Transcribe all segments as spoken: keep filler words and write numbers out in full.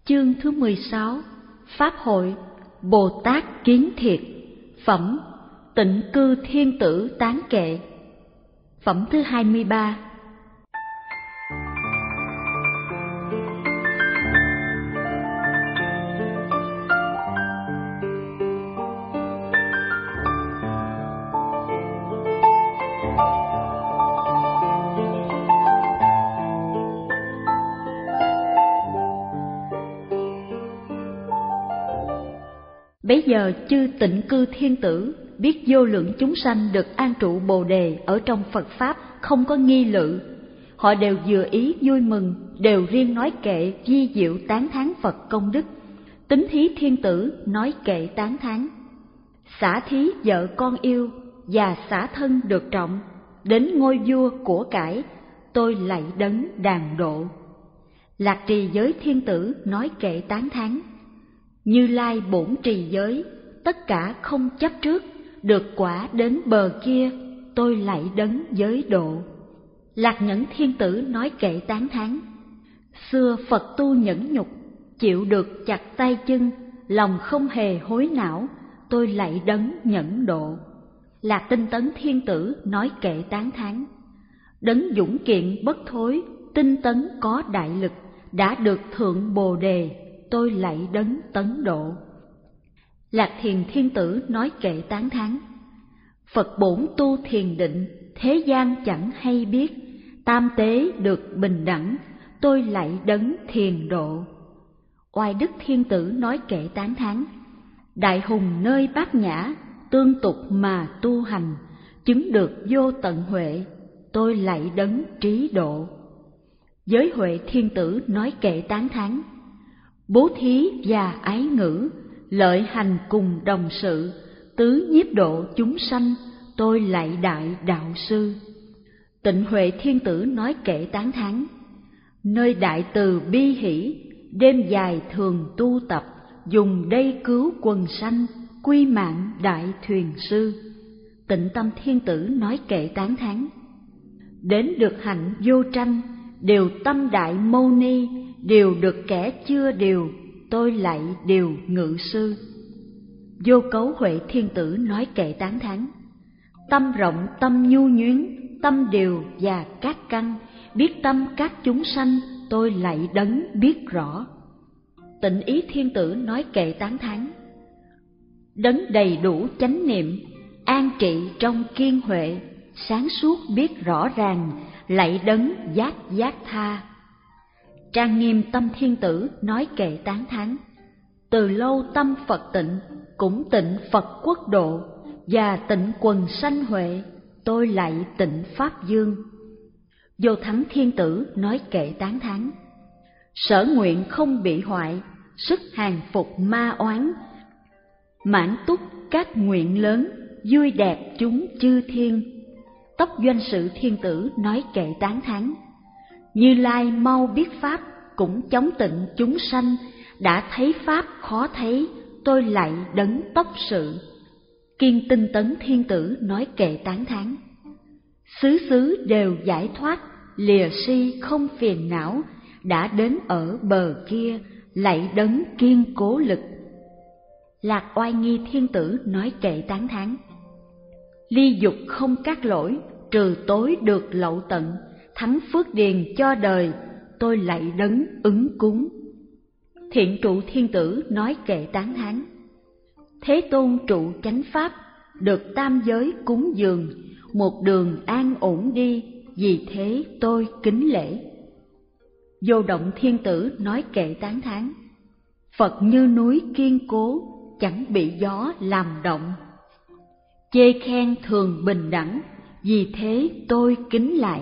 Chương thứ mười sáu. Pháp hội Bồ Tát Kiến Thiệt. Phẩm Tịnh Cư Thiên Tử Tán Kệ. Phẩm thứ hai mươi ba. Bấy giờ chư Tịnh Cư Thiên Tử biết vô lượng chúng sanh được an trụ Bồ Đề ở trong Phật Pháp không có nghi lự. Họ đều vừa ý vui mừng, đều riêng nói kệ vi diệu tán thán Phật công đức. Tính Thí Thiên Tử nói kệ tán thán: xả thí vợ con yêu và xả thân được trọng, đến ngôi vua của cải, tôi lạy đấng đàn độ. Lạc Trì Giới Thiên Tử nói kệ tán thán: Như Lai bổn trì giới, tất cả không chấp trước, được quả đến bờ kia, tôi lạy đấng giới độ. Lạc Nhẫn Thiên Tử nói kệ tán thán: xưa Phật tu nhẫn nhục, chịu được chặt tay chân, lòng không hề hối não, tôi lạy đấng nhẫn độ. Lạc Tinh Tấn Thiên Tử nói kệ tán thán: đấng dũng kiện bất thối, tinh tấn có đại lực, đã được thượng Bồ Đề, tôi lạy đấng tấn độ. Lạc Thiền Thiên Tử nói kệ tán thán: Phật bổn tu thiền định, thế gian chẳng hay biết, tam tế được bình đẳng, tôi lạy đấng thiền độ. Oai Đức Thiên Tử nói kệ tán thán: đại hùng nơi bát nhã, tương tục mà tu hành, chứng được vô tận huệ, tôi lạy đấng trí độ. Giới Huệ Thiên Tử nói kệ tán thán: bố thí và ái ngữ, lợi hành cùng đồng sự, tứ nhiếp độ chúng sanh, tôi lạy đại đạo sư. Tịnh Huệ Thiên Tử nói kệ tán thán: nơi đại từ bi hỷ, đêm dài thường tu tập, dùng đây cứu quần sanh, quy mạng đại thuyền sư. Tịnh Tâm Thiên Tử nói kệ tán thán: đến được hạnh vô tranh, đều tâm đại mâu ni, đều được kẻ chưa điều, tôi lạy điều ngự sư. Vô Cấu Huệ Thiên Tử nói kệ tán thán: tâm rộng tâm nhu nhuyến, tâm điều và các căn, biết tâm các chúng sanh, tôi lạy đấng biết rõ. Tịnh Ý Thiên Tử nói kệ tán thán: đấng đầy đủ chánh niệm, an trị trong kiên huệ, sáng suốt biết rõ ràng, lạy đấng giác giác tha. Trang Nghiêm Tâm Thiên Tử nói kệ tán thán: từ lâu tâm Phật tịnh, cũng tịnh Phật quốc độ, và tịnh quần sanh huệ, tôi lạy tịnh Pháp Dương. Vô Thắng Thiên Tử nói kệ tán thán: sở nguyện không bị hoại, sức hàng phục ma oán, mãn túc các nguyện lớn, vui đẹp chúng chư thiên. Tốc Doanh Sự Thiên Tử nói kệ tán thán: Như Lai mau biết Pháp, cũng chống tịnh chúng sanh, đã thấy Pháp khó thấy, tôi lạy đấng Tốc Sự. Kiên Tinh Tấn Thiên Tử nói kệ tán thán: xứ xứ đều giải thoát, lìa si không phiền não, đã đến ở bờ kia, lạy đấng kiên cố lực. Lạc Oai Nghi Thiên Tử nói kệ tán thán: ly dục không các lỗi, trừ tối được lậu tận, thắng phước điền cho đời, tôi lạy đấng ứng cúng. Thiện Trụ Thiên Tử nói kệ tán thán: Thế Tôn trụ chánh pháp, được tam giới cúng dường, một đường an ổn đi, vì thế tôi kính lễ. Vô Động Thiên Tử nói kệ tán thán: Phật như núi kiên cố, chẳng bị gió làm động, chê khen thường bình đẳng, vì thế tôi kính lại.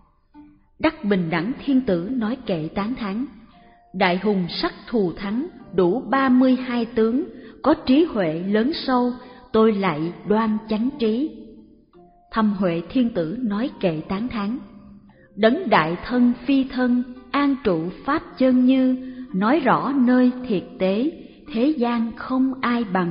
Đắc Bình Đẳng Thiên Tử nói kệ tán thán: đại hùng sắc thù thắng, đủ ba mươi hai tướng, có trí huệ lớn sâu, tôi lạy đoan chánh trí. Thâm Huệ Thiên Tử nói kệ tán thán: đấng đại thân phi thân, an trụ pháp chân như, nói rõ nơi thiệt tế, thế gian không ai bằng.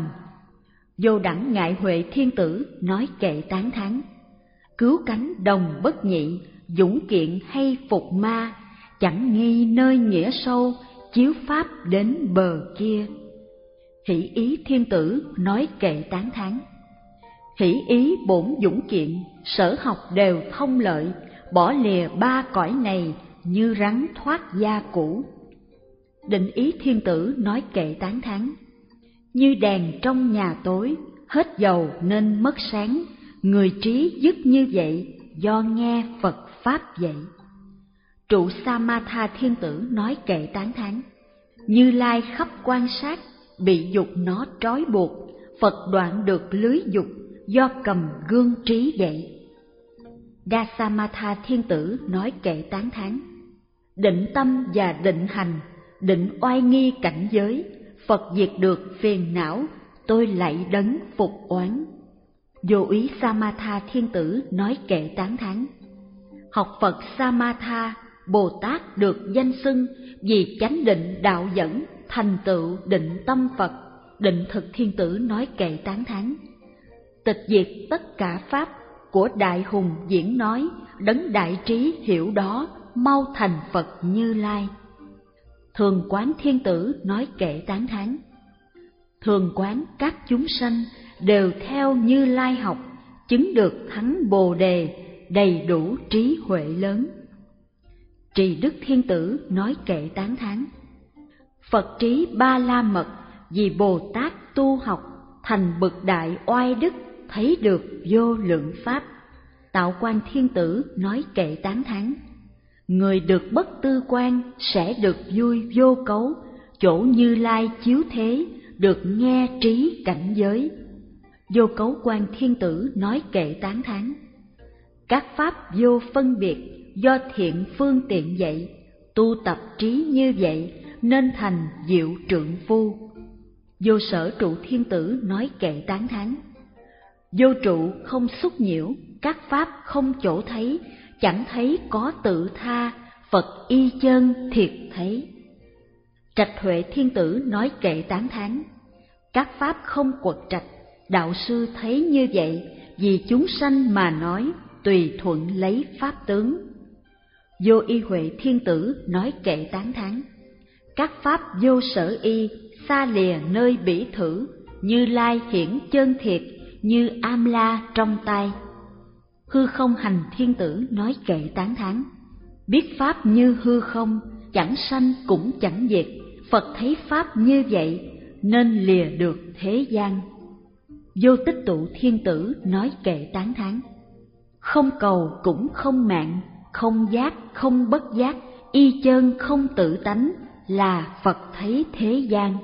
Vô Đẳng Ngại Huệ Thiên Tử nói kệ tán thán: cứu cánh đồng bất nhị, dũng kiện hay phục ma, chẳng nghi nơi nghĩa sâu, chiếu pháp đến bờ kia. Hỷ ý thiên tử nói kệ tán thán. Hỷ ý bổn dũng kiện, sở học đều thông lợi, bỏ lìa ba cõi này như rắn thoát da cũ. Định ý thiên tử nói kệ tán thán. Như đèn trong nhà tối, hết dầu nên mất sáng, người trí dứt như vậy, do nghe Phật Pháp dạy. Trụ Samatha thiên tử nói kệ tán thán. Như Lai khắp quan sát, bị dục nó trói buộc, Phật đoạn được lưới dục, do cầm gương trí dạy. Dasamatha thiên tử nói kệ tán thán. Định tâm và định hành, định oai nghi cảnh giới, Phật diệt được phiền não, tôi lạy đấng phục oán. Vô úy Samatha thiên tử nói kệ tán thán. Học Phật Samatha, Bồ Tát được danh xưng vì chánh định đạo dẫn, thành tựu định tâm Phật. Định thực thiên tử nói kệ tán thán. Tịch diệt tất cả pháp, của Đại Hùng diễn nói, đấng đại trí hiểu đó, mau thành Phật Như Lai. Thường quán thiên tử nói kệ tán thán. Thường quán các chúng sanh đều theo Như Lai học, chứng được thắng Bồ Đề, đầy đủ trí huệ lớn. Trì Đức thiên tử nói kệ tán thán. Phật trí ba la mật, vì Bồ Tát tu học, thành bậc đại oai đức, thấy được vô lượng pháp. Tạo Quan thiên tử nói kệ tán thán. Người được bất tư quan sẽ được vui vô cấu, chỗ Như Lai chiếu thế, được nghe trí cảnh giới. Vô cấu Quan thiên tử nói kệ tán thán. Các pháp vô phân biệt, do thiện phương tiện dạy, tu tập trí như vậy, nên thành diệu trượng phu. Vô sở trụ thiên tử nói kệ tán thán. Vô trụ không xúc nhiễu, các pháp không chỗ thấy, chẳng thấy có tự tha, Phật y chân thiệt thấy. Trạch Huệ thiên tử nói kệ tán thán. Các pháp không quật trạch, đạo sư thấy như vậy, vì chúng sanh mà nói, tùy thuận lấy pháp tướng. Vô y Huệ thiên tử nói kệ tán thán. Các pháp vô sở y, xa lìa nơi bỉ thử, Như Lai hiển chân thiệt, như am la trong tay. Hư không hành thiên tử nói kệ tán thán. Biết pháp như hư không, chẳng sanh cũng chẳng diệt, Phật thấy pháp như vậy, nên lìa được thế gian. Vô tích tụ thiên tử nói kệ tán thán. Không cầu cũng không mạng, không giác không bất giác, y chân không tự tánh, là Phật thấy thế gian.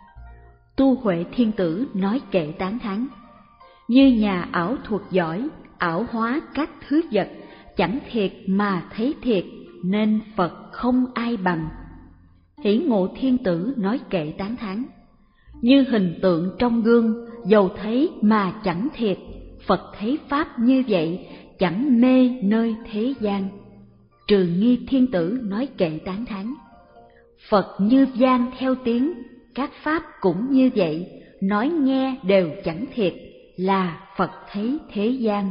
Tu Huệ thiên tử nói kệ tán thán. Như nhà ảo thuật giỏi, ảo hóa các thứ vật, chẳng thiệt mà thấy thiệt, nên Phật không ai bằng. Hỷ Ngộ thiên tử nói kệ tán thán. Như hình tượng trong gương, dầu thấy mà chẳng thiệt, Phật thấy pháp như vậy, chẳng mê nơi thế gian. Trừ Nghi thiên tử nói kệ tán thán. Phật như gian theo tiếng, các pháp cũng như vậy, nói nghe đều chẳng thiệt, là Phật thấy thế gian.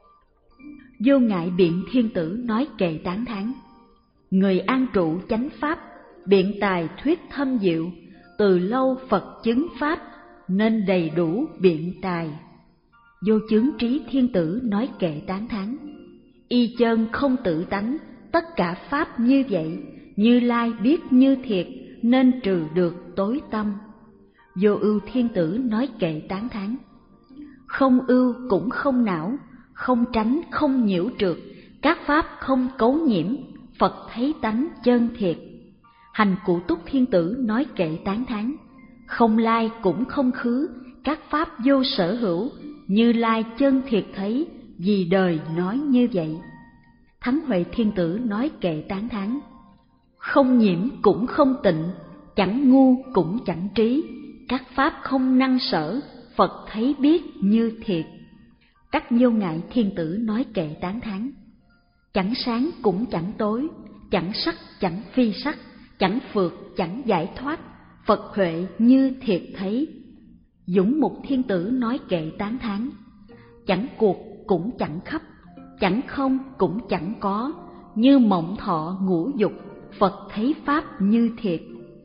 Vô Ngại Biện thiên tử nói kệ tán thán. Người an trụ chánh pháp, biện tài thuyết thâm diệu, từ lâu Phật chứng pháp, nên đầy đủ biện tài. Vô Chướng Trí thiên tử nói kệ tán thán. Y chân không tự tánh, tất cả pháp như vậy, Như Lai biết như thiệt, nên trừ được tối tâm. Vô Ưu thiên tử nói kệ tán thán. Không ưu cũng không não, không tránh không nhiễu trượt, các pháp không cấu nhiễm, Phật thấy tánh chân thiệt. Hành Cụ Túc thiên tử nói kệ tán thán. Không lai cũng không khứ, các pháp vô sở hữu, Như Lai chân thiệt thấy, vì đời nói như vậy. Thắng Huệ thiên tử nói kệ tán thán. Không nhiễm cũng không tịnh, chẳng ngu cũng chẳng trí, các pháp không năng sở, Phật thấy biết như thiệt. Các Vô Ngại thiên tử nói kệ tán thán. Chẳng sáng cũng chẳng tối, chẳng sắc chẳng phi sắc, chẳng phượt chẳng giải thoát, Phật huệ như thiệt thấy. Dũng Mục thiên tử nói kệ tán thán. Chẳng cuộc cũng chẳng khắp, chẳng không cũng chẳng có, như mộng thọ ngũ dục, Phật thấy pháp như thiệt.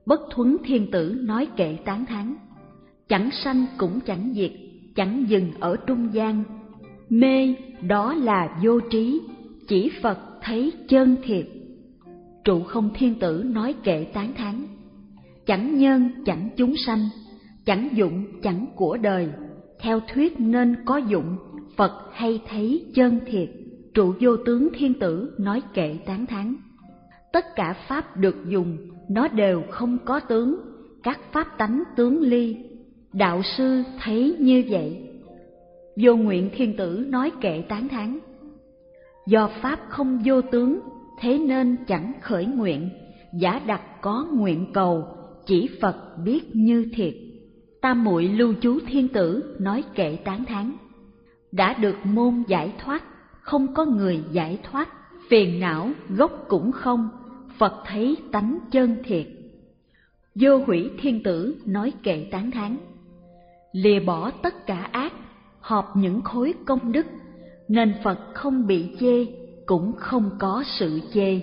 Bất Thuấn Thiên Tử nói kệ tán thán: chẳng sanh cũng chẳng diệt, chẳng dừng ở trung gian. Mê đó là vô trí, chỉ Phật thấy chân thiệt. Trụ Không Thiên Tử nói kệ tán thán: chẳng nhân chẳng chúng sanh, chẳng dụng chẳng của đời, theo thuyết nên có dụng, Phật hay thấy chân thiệt. Trụ Vô Tướng Thiên Tử nói kệ tán thán: tất cả pháp được dùng, nó đều không có tướng, các pháp tánh tướng ly, đạo sư thấy như vậy. Vô Nguyện Thiên Tử nói kệ tán thán: do pháp không vô tướng, thế nên chẳng khởi nguyện, giả đặt có nguyện cầu, chỉ Phật biết như thiệt. Tam Muội Lưu Chú Thiên Tử nói kệ tán thán: đã được môn giải thoát, không có người giải thoát, phiền não gốc cũng không, Phật thấy tánh chân thiệt. Vô Hủy Thiên Tử nói kệ tán thán: lìa bỏ tất cả ác, họp những khối công đức, nên Phật không bị chê, cũng không có sự chê.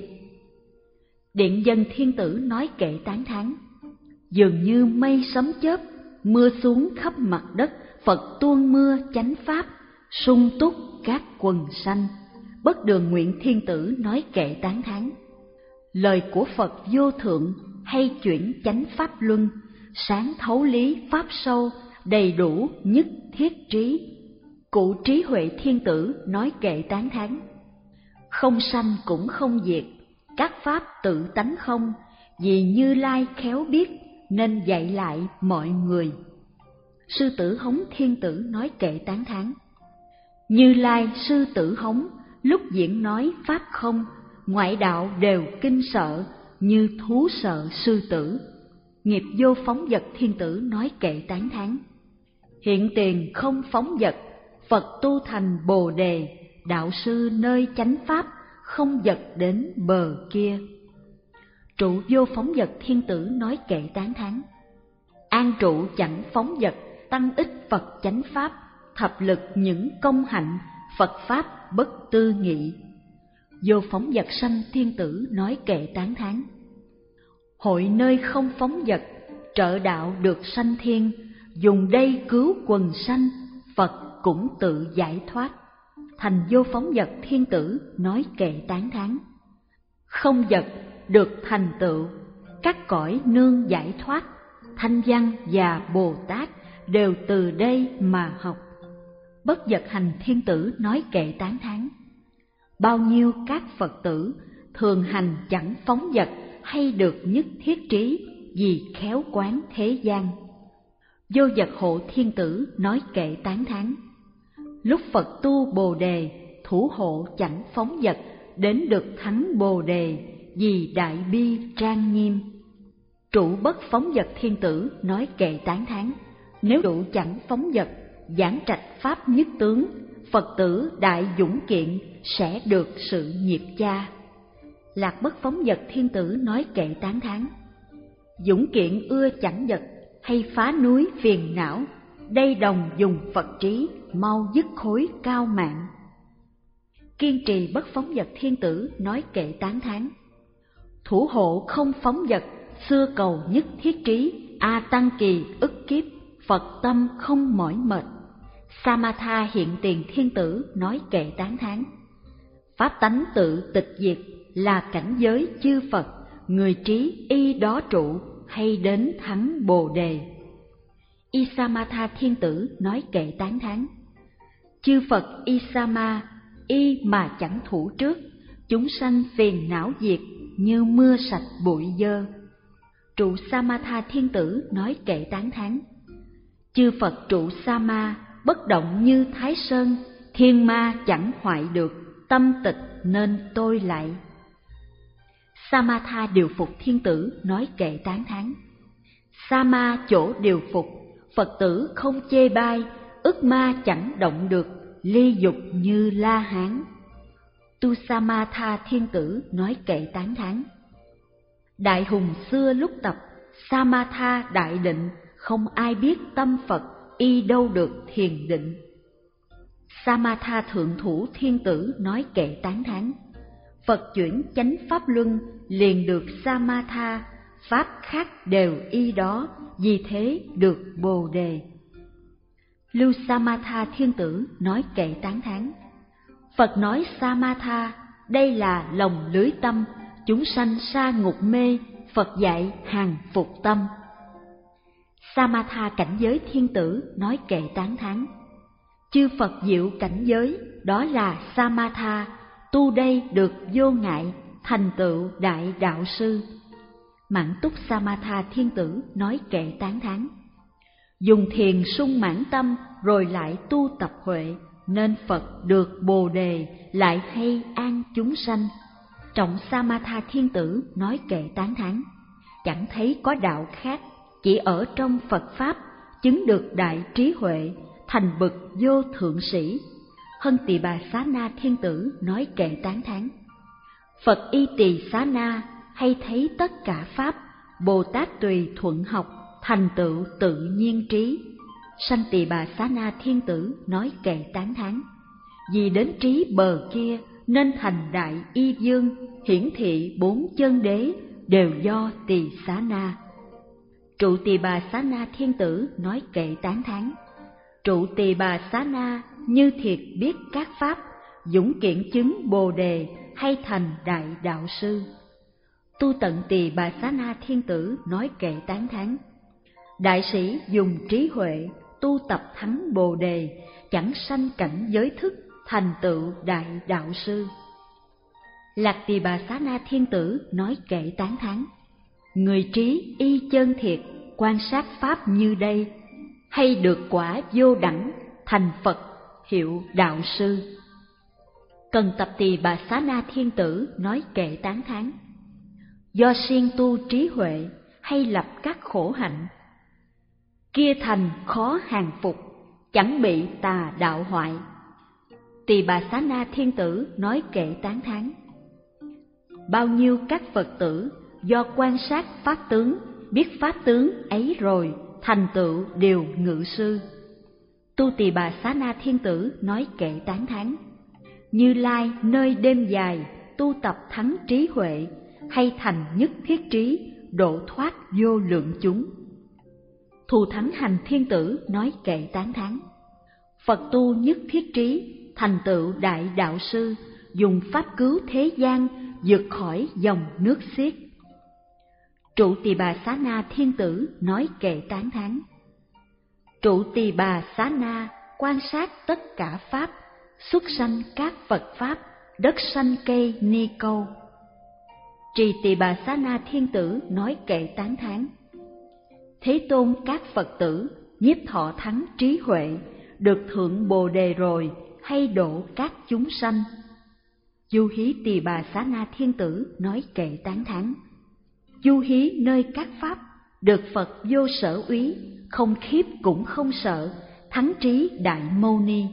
Điện Dân Thiên Tử nói kệ tán thán: dường như mây sấm chớp, mưa xuống khắp mặt đất, Phật tuôn mưa chánh pháp, sung túc các quần sanh. Bất Đường Nguyện Thiên Tử nói kệ tán thán: lời của Phật vô thượng, hay chuyển chánh pháp luân, sáng thấu lý pháp sâu, đầy đủ nhất thiết trí. Cụ Trí Huệ Thiên Tử nói kệ tán thán: không sanh cũng không diệt, các pháp tự tánh không, vì Như Lai khéo biết, nên dạy lại mọi người. Sư Tử Hống Thiên Tử nói kệ tán thán: Như Lai Sư Tử Hống, lúc diễn nói pháp không, ngoại đạo đều kinh sợ, như thú sợ sư tử. Nghiệp Vô Phóng Dật Thiên Tử nói kệ tán thán: hiện tiền không phóng dật, Phật tu thành Bồ Đề, đạo sư nơi chánh pháp, không dật đến bờ kia. Trụ Vô Phóng Dật Thiên Tử nói kệ tán thán: an trụ chẳng phóng dật, tăng ích Phật chánh pháp, thập lực những công hạnh, Phật pháp bất tư nghị. Vô Phóng Dật Sanh Thiên Tử nói kệ tán thán: hội nơi không phóng dật, trợ đạo được sanh thiên, dùng đây cứu quần sanh, Phật cũng tự giải thoát. Thành Vô Phóng Dật Thiên Tử nói kệ tán thán: không dật được thành tựu, các cõi nương giải thoát, Thanh Văn và Bồ Tát đều từ đây mà học. Bất Dật Hành Thiên Tử nói kệ tán thán: bao nhiêu các Phật tử thường hành chẳng phóng dật, hay được nhất thiết trí, vì khéo quán thế gian. Vô Dật Hộ Thiên Tử nói kệ tán thán: lúc Phật tu Bồ Đề, thủ hộ chẳng phóng dật, đến được thắng Bồ Đề, vì đại bi trang nghiêm. Trụ Bất Phóng Dật Thiên Tử nói kệ tán thán: nếu trụ chẳng phóng dật, giảng trạch pháp nhất tướng, Phật tử đại dũng kiện, sẽ được sự nghiệp cha. Lạc Bất Phóng Dật Thiên Tử nói kệ tán thán: dũng kiện ưa chẳng dật, hay phá núi phiền não, đây đồng dùng Phật trí, mau dứt khối cao mạng. Kiên Trì Bất Phóng Dật Thiên Tử nói kệ tán thán: thủ hộ không phóng dật, xưa cầu nhất thiết trí, A Tăng Kỳ ức kiếp, Phật tâm không mỏi mệt. Samatha Hiện Tiền Thiên Tử nói kệ tán thán: pháp tánh tự tịch diệt, là cảnh giới chư Phật, người trí y đó trụ, hay đến thắng Bồ Đề. Isamatha Thiên Tử nói kệ tán thán: chư Phật Isama, y mà chẳng thủ trước, chúng sanh phiền não diệt, như mưa sạch bụi dơ. Trụ Samatha Thiên Tử nói kệ tán thán: chư Phật trụ Sama, bất động như Thái Sơn, thiên ma chẳng hoại được, tâm tịch nên tôi lại. Samatha Điều Phục Thiên Tử nói kệ tán thán: Sama chỗ điều phục, Phật tử không chê bai, ức ma chẳng động được, ly dục như La Hán. Tu Samatha Thiên Tử nói kệ tán thán: đại hùng xưa lúc tập, Samatha đại định, không ai biết tâm Phật, y đâu được thiền định. Samatha Thượng Thủ Thiên Tử nói kệ tán thán: Phật chuyển chánh pháp luân, liền được Samatha, pháp khác đều y đó, vì thế được Bồ đề. Lưu Samatha Thiên Tử nói kệ tán thán: Phật nói Samatha, đây là lòng lưới tâm, chúng sanh sa ngục mê, Phật dạy hàng phục tâm. Samatha cảnh giới Thiên Tử nói kệ tán thán: Chư Phật diệu cảnh giới, đó là Samatha, tu đây được vô ngại, thành tựu đại đạo sư. Mãn túc Samatha Thiên Tử nói kệ tán thán: Dùng thiền sung mãn tâm, rồi lại tu tập huệ, nên Phật được Bồ đề, lại hay an chúng sanh. Trọng Samatha Thiên Tử nói kệ tán thán: Chẳng thấy có đạo khác, chỉ ở trong Phật Pháp, chứng được đại trí huệ, thành bậc vô thượng sĩ. Hân Tỳ Bà Xá Na Thiên Tử nói kệ tán thán: Phật Y Tỳ Xá Na hay thấy tất cả Pháp, Bồ Tát tùy thuận học, thành tựu tự nhiên trí. Sanh Tỳ Bà Xá Na Thiên Tử nói kệ tán thán: Vì đến trí bờ kia, nên thành đại y dương, hiển thị bốn chân đế, đều do Tỳ Xá Na. Trụ Tỳ Bà Xá Na Thiên Tử nói kệ tán thán: Trụ Tỳ Bà Xá Na như thiệt biết các pháp, dũng kiện chứng Bồ đề, hay thành đại đạo sư. Tu Tận Tỳ Bà Xá Na Thiên Tử nói kệ tán thán: Đại sĩ dùng trí huệ, tu tập thắng Bồ đề, chẳng sanh cảnh giới thức, thành tựu đại đạo sư. Lạc Tỳ Bà Xá Na Thiên Tử nói kệ tán thán: Người trí y chân thiệt, quan sát pháp như đây, hay được quả vô đẳng, thành Phật hiệu đạo sư. Cần Tập Tỳ Bà Xá Na Thiên Tử nói kệ tán thán: Do siêng tu trí huệ, hay lập các khổ hạnh, kia thành khó hàng phục, chẳng bị tà đạo hoại. Tỳ Bà Xá Na Thiên Tử nói kệ tán thán: Bao nhiêu các Phật tử do quan sát pháp tướng, biết pháp tướng ấy rồi, thành tựu điều ngự sư. Tu Tỳ Bà Xá Na Thiên Tử nói kệ tán thán: Như Lai nơi đêm dài, tu tập thắng trí huệ, hay thành nhất thiết trí, độ thoát vô lượng chúng. Thù Thắng Hành Thiên Tử nói kệ tán thán: Phật tu nhất thiết trí, thành tựu đại đạo sư, dùng pháp cứu thế gian, vượt khỏi dòng nước xiết. Trụ Tỳ Bà Xá Na Thiên Tử nói kệ tán thán: Trụ Tỳ Bà Xá Na quan sát tất cả pháp, xuất sanh các Phật Pháp, đất sanh cây ni câu. Trì Tỳ Bà Xá Na Thiên Tử nói kệ tán thán: Thế Tôn các Phật tử, nhiếp thọ thắng trí huệ, được thượng Bồ đề rồi, hay độ các chúng sanh. Du Hí Tỳ Bà Xá Na Thiên Tử nói kệ tán thán: Du hí nơi các pháp, được Phật vô sở úy, không khiếp cũng không sợ, thắng trí đại mâu ni.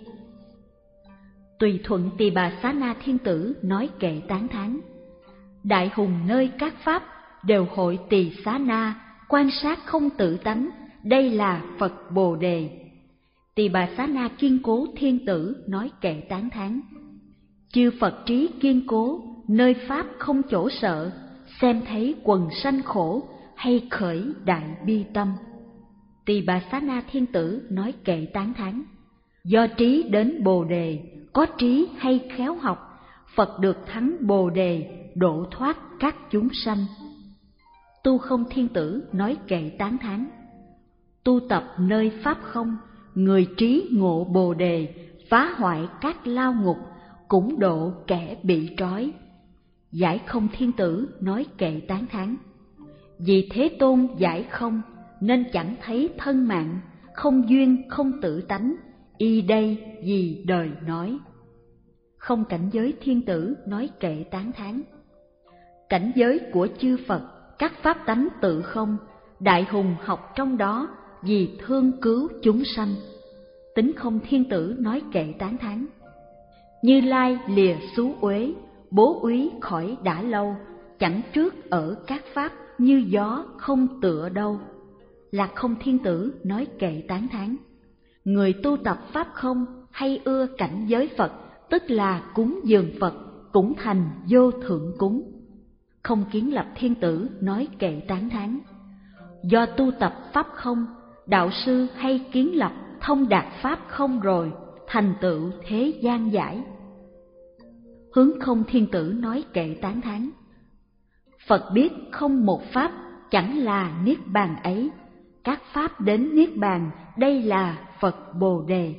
Tùy Thuận Tỳ Bà Xá Na Thiên Tử nói kệ tán thán: Đại hùng nơi các pháp, đều hội Tỳ Xá Na, quan sát không tự tánh, đây là Phật Bồ đề. Tỳ Bà Xá Na Kiên Cố Thiên Tử nói kệ tán thán: Chư Phật trí kiên cố, nơi pháp không chỗ sợ, xem thấy quần sanh khổ, hay khởi đại bi tâm. Tỳ Bà Xá Na Thiên Tử nói kệ tán thán: Do trí đến Bồ đề, có trí hay khéo học, Phật được thắng Bồ đề, độ thoát các chúng sanh. Tu Không Thiên Tử nói kệ tán thán: Tu tập nơi pháp không, người trí ngộ Bồ đề, phá hoại các lao ngục, cũng độ kẻ bị trói. Giải Không Thiên Tử nói kệ tán thán: Vì Thế Tôn giải không, nên chẳng thấy thân mạng, không duyên không tự tánh, y đây vì đời nói. Không Cảnh Giới Thiên Tử nói kệ tán thán: Cảnh giới của chư Phật, các pháp tánh tự không, đại hùng học trong đó, vì thương cứu chúng sanh. Tính Không Thiên Tử nói kệ tán thán: Như Lai lìa xú uế, bố úy khỏi đã lâu, chẳng trước ở các pháp, như gió không tựa đâu. Lạc Không Thiên Tử nói kệ tán thán: Người tu tập pháp không, hay ưa cảnh giới Phật, tức là cúng dường Phật, cũng thành vô thượng cúng. Không Kiến Lập Thiên Tử nói kệ tán thán: do tu tập pháp không, đạo sư hay Kiến Lập thông đạt pháp không rồi, thành tựu thế gian giải. Hướng Không Thiên Tử nói kệ tán thán: Phật biết không một pháp chẳng là niết bàn ấy, các pháp đến niết bàn, đây là Phật Bồ Đề.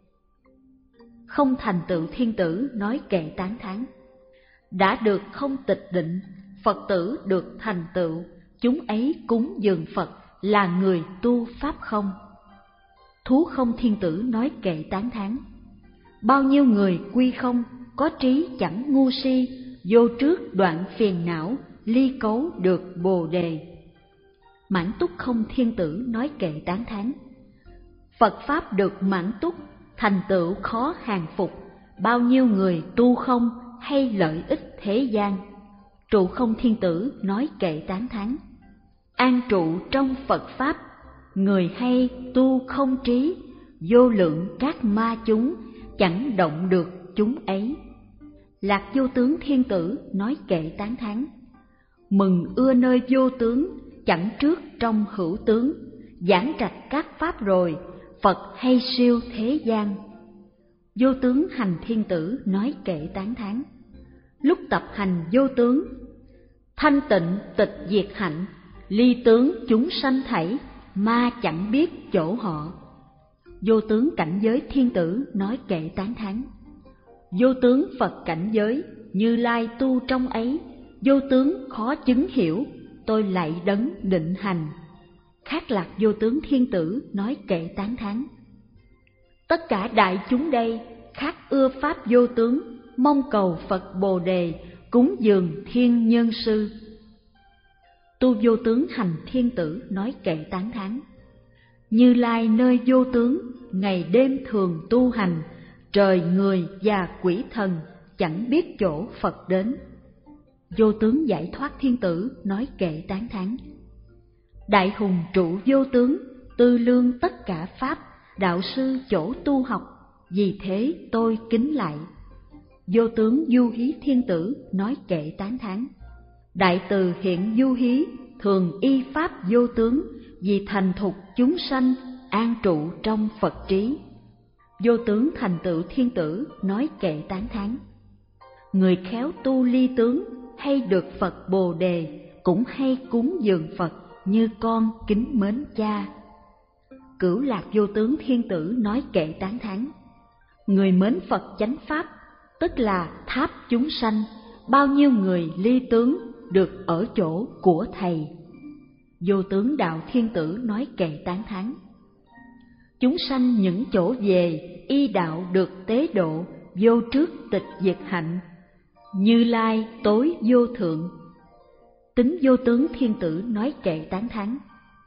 Không Thành Tựu Thiên Tử nói kệ tán thán: đã được không tịch định, Phật tử được thành tựu, chúng ấy cúng dường Phật là người tu pháp không. Thú Không Thiên Tử nói kệ tán thán: bao nhiêu người quy không, có trí chẳng ngu si, vô trước đoạn phiền não, ly cấu được Bồ Đề. Mãn Túc Không Thiên Tử nói kệ tán thán: Phật pháp được mãn túc, thành tựu khó hàng phục, bao nhiêu người tu không hay lợi ích thế gian. Trụ Không Thiên Tử nói kệ tán thán: an trụ trong Phật pháp, người hay tu không trí, vô lượng các ma chúng, chẳng động được chúng ấy. Lạc Vô Tướng Thiên Tử nói kệ tán thán: mừng ưa nơi vô tướng, chẳng trước trong hữu tướng, giảng trạch các pháp rồi, Phật hay siêu thế gian. Vô Tướng Hành Thiên Tử nói kệ tán thán: lúc tập hành vô tướng, thanh tịnh tịch diệt hạnh, ly tướng chúng sanh thảy, ma chẳng biết chỗ họ. Vô Tướng Cảnh Giới Thiên Tử nói kệ tán thán: vô tướng Phật cảnh giới, Như Lai tu trong ấy, vô tướng khó chứng hiểu, tôi lạy đấng định hành. Khác Lạc Vô Tướng Thiên Tử nói kệ tán thán: tất cả đại chúng đây khác ưa pháp vô tướng, mong cầu Phật Bồ Đề, cúng dường Thiên Nhân Sư. Tu Vô Tướng Hành Thiên Tử nói kệ tán thán: Như Lai nơi vô tướng, ngày đêm thường tu hành, trời người và quỷ thần chẳng biết chỗ Phật đến. Vô Tướng Giải Thoát Thiên Tử nói kệ tán thán: đại hùng trụ vô tướng, tư lương tất cả pháp, đạo sư chỗ tu học, vì thế tôi kính lại. Vô Tướng Du Hí Thiên Tử nói kệ tán thán: đại từ hiện du hí, thường y pháp vô tướng, vì thành thục chúng sanh, an trụ trong Phật trí. Vô Tướng Thành Tựu Thiên Tử nói kệ tán thán: người khéo tu ly tướng, hay được Phật Bồ Đề, cũng hay cúng dường Phật, như con kính mến cha. Cửu Lạc Vô Tướng Thiên Tử nói kệ tán thán: người mến Phật chánh pháp, tức là tháp chúng sanh, bao nhiêu người ly tướng, được ở chỗ của thầy. Vô Tướng Đạo Thiên Tử nói kệ tán thán: chúng sanh những chỗ về, y đạo được tế độ, vô trước tịch diệt hạnh, Như Lai tối vô thượng. Tính Vô Tướng Thiên Tử nói kệ tán thán: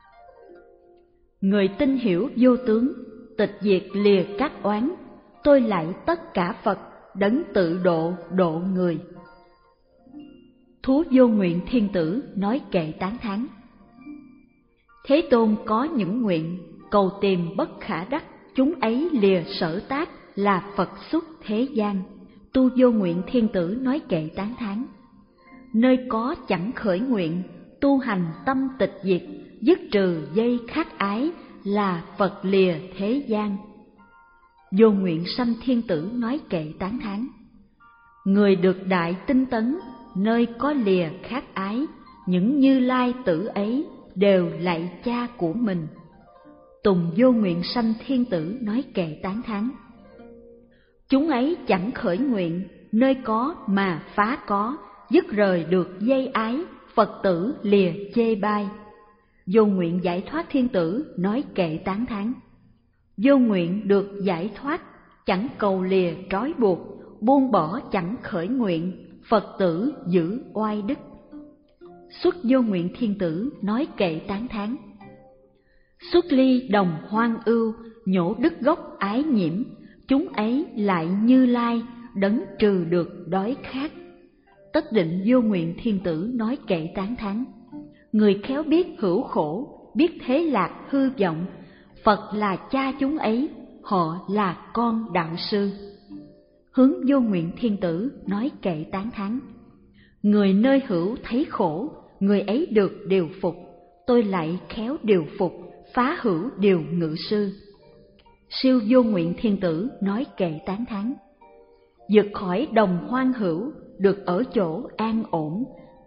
người tin hiểu vô tướng, tịch diệt lìa các oán, tôi lạy tất cả Phật, đấng tự độ độ người. Thú Vô Nguyện Thiên Tử nói kệ tán thán: Thế Tôn có những nguyện, cầu tìm bất khả đắc, chúng ấy lìa sở tác, là Phật xuất thế gian. Tu Vô Nguyện Thiên Tử nói kệ tán thán: nơi có chẳng khởi nguyện, tu hành tâm tịch diệt, dứt trừ dây khắc ái, là Phật lìa thế gian. Vô Nguyện Sanh Thiên Tử nói kệ tán thán: người được đại tinh tấn, nơi có lìa khắc ái, những Như Lai tử ấy đều lạy cha của mình. Tùng Vô Nguyện Sanh Thiên Tử nói kệ tán thán: chúng ấy chẳng khởi nguyện, nơi có mà phá có, dứt rời được dây ái, Phật tử lìa chê bai. Vô Nguyện Giải Thoát Thiên Tử nói kệ tán thán: vô nguyện được giải thoát, chẳng cầu lìa trói buộc, buông bỏ chẳng khởi nguyện, Phật tử giữ oai đức. Xuất Vô Nguyện Thiên Tử nói kệ tán thán: xuất ly đồng hoang ưu, nhổ đứt gốc ái nhiễm, chúng ấy lại Như Lai, đấng trừ được đói khát. Tất Định Vô Nguyện Thiên Tử nói kệ tán thán: người khéo biết hữu khổ, biết thế lạc hư vọng, Phật là cha chúng ấy, họ là con đạo sư. Hướng Vô Nguyện Thiên Tử nói kệ tán thán: Người nơi hữu thấy khổ, người ấy được điều phục, tôi lại khéo điều phục, phá hữu điều ngự sư. Siêu vô nguyện thiên tử nói kệ tán thán. Vượt khỏi đồng hoang hữu, được ở chỗ an ổn.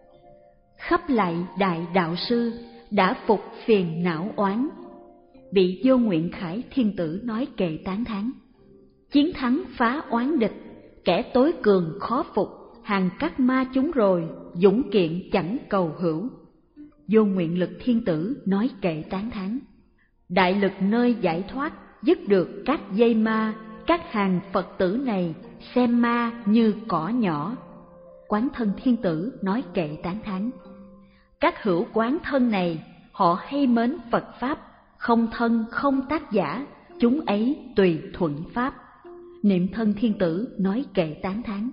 Khắp lại đại đạo sư, đã phục phiền não oán. Bị vô nguyện khải thiên tử nói kệ tán thán. Chiến thắng phá oán địch, kẻ tối cường khó phục, hàng các ma chúng rồi, dũng kiện chẳng cầu hữu. Vô nguyện lực thiên tử nói kệ tán thán. Đại lực nơi giải thoát, dứt được các dây ma, các hàng Phật tử này xem ma như cỏ nhỏ. Quán thân thiên tử nói kệ tán thán. Các hữu quán thân này, họ hay mến Phật Pháp, không thân không tác giả, chúng ấy tùy thuận Pháp. Niệm thân thiên tử nói kệ tán thán.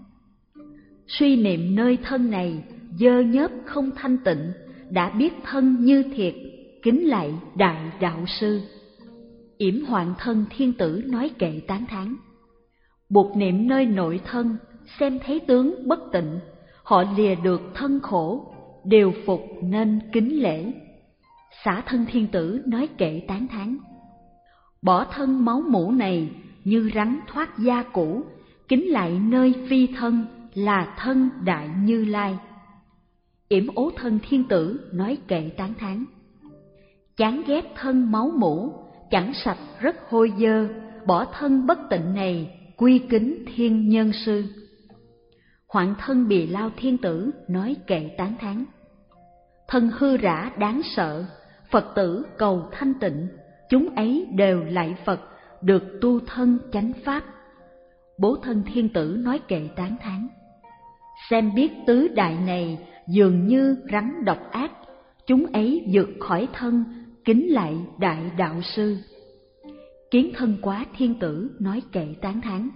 Suy niệm nơi thân này, dơ nhớp không thanh tịnh, đã biết thân như thiệt, kính lạy đại đạo sư. Yểm hoạn thân thiên tử nói kệ tán thán. Buộc niệm nơi nội thân, xem thấy tướng bất tịnh, họ lìa được thân khổ, đều phục nên kính lễ. Xả thân thiên tử nói kệ tán thán. Bỏ thân máu mủ này, như rắn thoát da cũ, kính lại nơi phi thân, là thân đại Như Lai. Yểm ố thân thiên tử nói kệ tán thán. Chán ghét thân máu mủ, chẳng sạch rất hôi dơ, bỏ thân bất tịnh này, quy kính thiên nhân sư. Hoạn thân Bì Lao thiên tử nói kệ tán thán. Thân hư rã đáng sợ, Phật tử cầu thanh tịnh, chúng ấy đều lạy Phật, được tu thân chánh pháp. Bố thân thiên tử nói kệ tán thán. Xem biết tứ đại này dường như rắn độc ác, chúng ấy vượt khỏi thân, kính lại đại đạo sư. Kiến thân quá thiên tử nói kệ tán thán.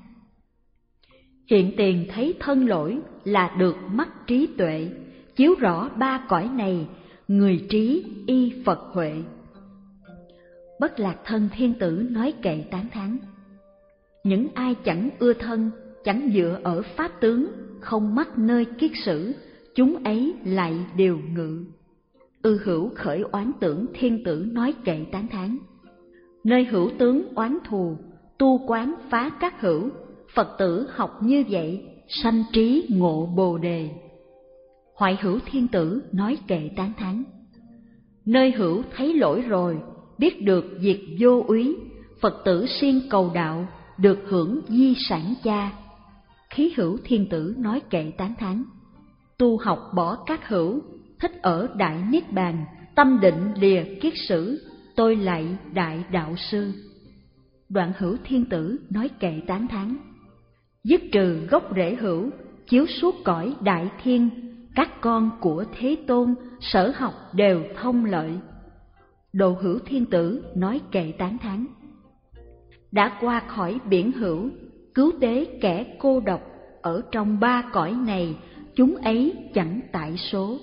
Hiện tiền thấy thân lỗi là được mắt trí tuệ, chiếu rõ ba cõi này, người trí y Phật huệ. Bất lạc thân thiên tử nói kệ tán thán. Những ai chẳng ưa thân, chẳng dựa ở pháp tướng, không mắc nơi kiết sử, chúng ấy lại đều ngự. Ư hữu khởi oán tưởng thiên tử nói kệ tán thán. Nơi hữu tướng oán thù, tu quán phá các hữu, Phật tử học như vậy, sanh trí ngộ bồ đề. Hoại hữu thiên tử nói kệ tán thán. Nơi hữu thấy lỗi rồi, biết được việc vô úy, Phật tử siêng cầu đạo, được hưởng di sản cha. Khí hữu thiên tử nói kệ tán thán. Tu học bỏ các hữu, thích ở đại niết bàn, tâm định lìa kiết sử, tôi lạy đại đạo sư. Đoạn hữu thiên tử nói kệ tán thán. Dứt trừ gốc rễ hữu, chiếu suốt cõi đại thiên, các con của Thế Tôn sở học đều thông lợi. Độ hữu thiên tử nói kệ tán thán. Đã qua khỏi biển hữu, cứu tế kẻ cô độc, ở trong ba cõi này, chúng ấy chẳng tại số.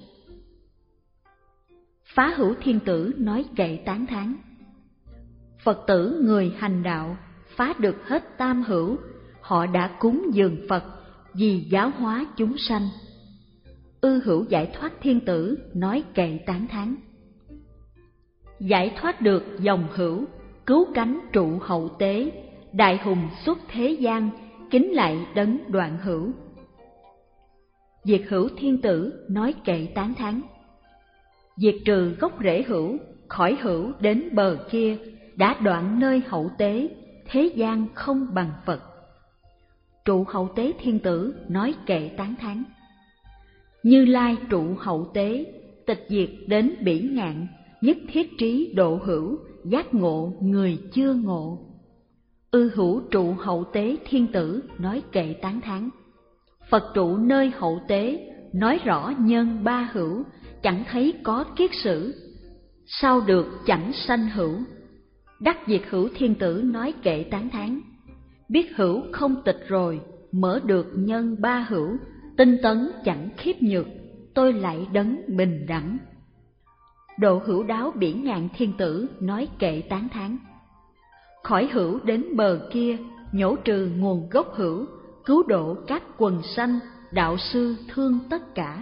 Phá hữu thiên tử nói kệ tán thán. Phật tử người hành đạo, phá được hết tam hữu, họ đã cúng dường Phật, vì giáo hóa chúng sanh. Ư hữu giải thoát thiên tử nói kệ tán thán. Giải thoát được dòng hữu, cứu cánh trụ hậu tế, đại hùng xuất thế gian, kính lại đấng đoạn hữu. Diệt hữu thiên tử nói kệ tán thán. Diệt trừ gốc rễ hữu, khỏi hữu đến bờ kia, đã đoạn nơi hậu tế, thế gian không bằng Phật. Trụ hậu tế thiên tử nói kệ tán thán. Như Lai trụ hậu tế, tịch diệt đến bỉ ngạn, nhất thiết trí độ hữu, giác ngộ người chưa ngộ. Ư hữu trụ hậu tế thiên tử nói kệ tán thán. Phật trụ nơi hậu tế, nói rõ nhân ba hữu, chẳng thấy có kiết sử, sao được chẳng sanh hữu. Đắc diệt hữu thiên tử nói kệ tán thán. Biết hữu không tịch rồi, mở được nhân ba hữu, tinh tấn chẳng khiếp nhược, tôi lại đấng bình đẳng. Độ hữu đáo biển ngạn thiên tử nói kệ tán thán. Khỏi hữu đến bờ kia, nhổ trừ nguồn gốc hữu, cứu độ các quần sanh, đạo sư thương tất cả.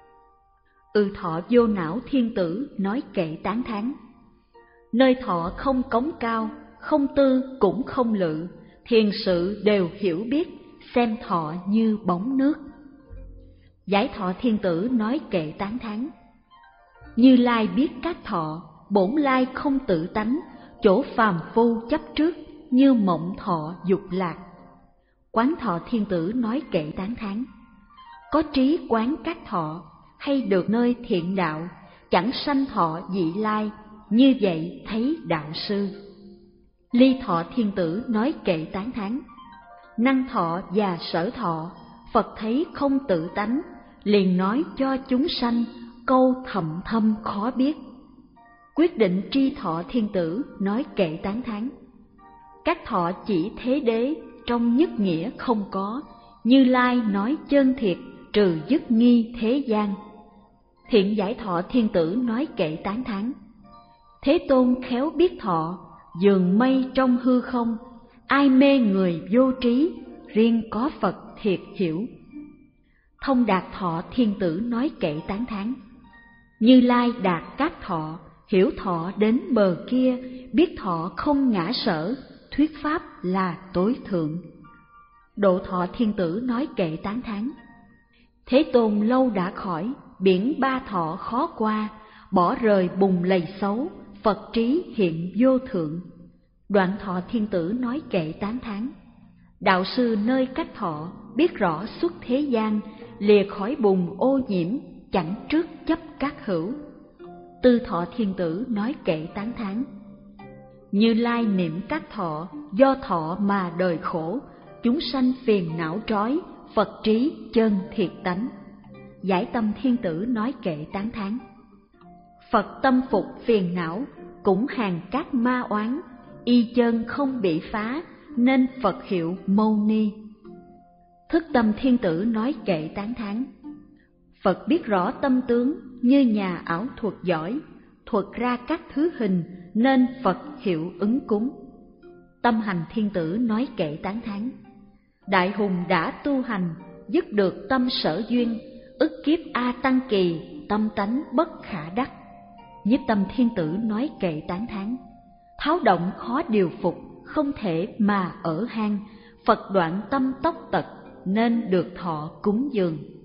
Ư Thọ vô não thiên tử nói kệ tán thán. Nơi Thọ không cống cao, không tư cũng không lự, thiền sự đều hiểu biết, xem Thọ như bóng nước. Giải Thọ thiên tử nói kệ tán thán. Như Lai biết các thọ, bổn lai không tự tánh, chỗ phàm phu chấp trước, như mộng thọ dục lạc. Quán Thọ thiên tử nói kệ tán thán. Có trí quán các thọ, hay được nơi thiện đạo, chẳng sanh thọ vị lai, như vậy thấy đạo sư. Ly Thọ thiên tử nói kệ tán thán. Năng thọ và sở thọ, Phật thấy không tự tánh, liền nói cho chúng sanh, câu thầm thâm khó biết. Quyết định tri Thọ thiên tử nói kệ tán thán. Các thọ chỉ thế đế, trong nhất nghĩa không có, Như Lai nói chân thiệt, trừ dứt nghi thế gian. Thiện Giải Thọ thiên tử nói kệ tán thán. Thế Tôn khéo biết thọ, dường mây trong hư không, ai mê người vô trí, riêng có Phật thiệt hiểu. Thông Đạt Thọ thiên tử nói kệ tán thán. Như Lai đạt các thọ, hiểu thọ đến bờ kia, biết thọ không ngã sở, thuyết pháp là tối thượng. Độ Thọ thiên tử nói kệ tán thán. Thế Tôn lâu đã khỏi, biển ba thọ khó qua, bỏ rời bùn lầy xấu, Phật trí hiện vô thượng. Đoạn Thọ thiên tử nói kệ tán thán. Đạo sư nơi các thọ, biết rõ xuất thế gian, lìa khỏi bùn ô nhiễm, chẳng trước chấp các hữu. Tư Thọ thiên tử nói kệ tán thán. Như Lai niệm các thọ, do thọ mà đời khổ, chúng sanh phiền não trói, Phật trí chân thiệt tánh. Giải Tâm thiên tử nói kệ tán thán. Phật tâm phục phiền não, cũng hàng các ma oán, y chân không bị phá, nên Phật hiệu Mâu Ni. Thức Tâm thiên tử nói kệ tán thán. Phật biết rõ tâm tướng, như nhà ảo thuật giỏi, thuật ra các thứ hình, nên Phật hiệu ứng cúng. Tâm Hành thiên tử nói kệ tán thán. Đại hùng đã tu hành, dứt được tâm sở duyên, ức kiếp A Tăng kỳ, tâm tánh bất khả đắc. Nhiếp Tâm thiên tử nói kệ tán thán. Tháo động khó điều phục, không thể mà ở hang, Phật đoạn tâm tốc tật, nên được thọ cúng dường.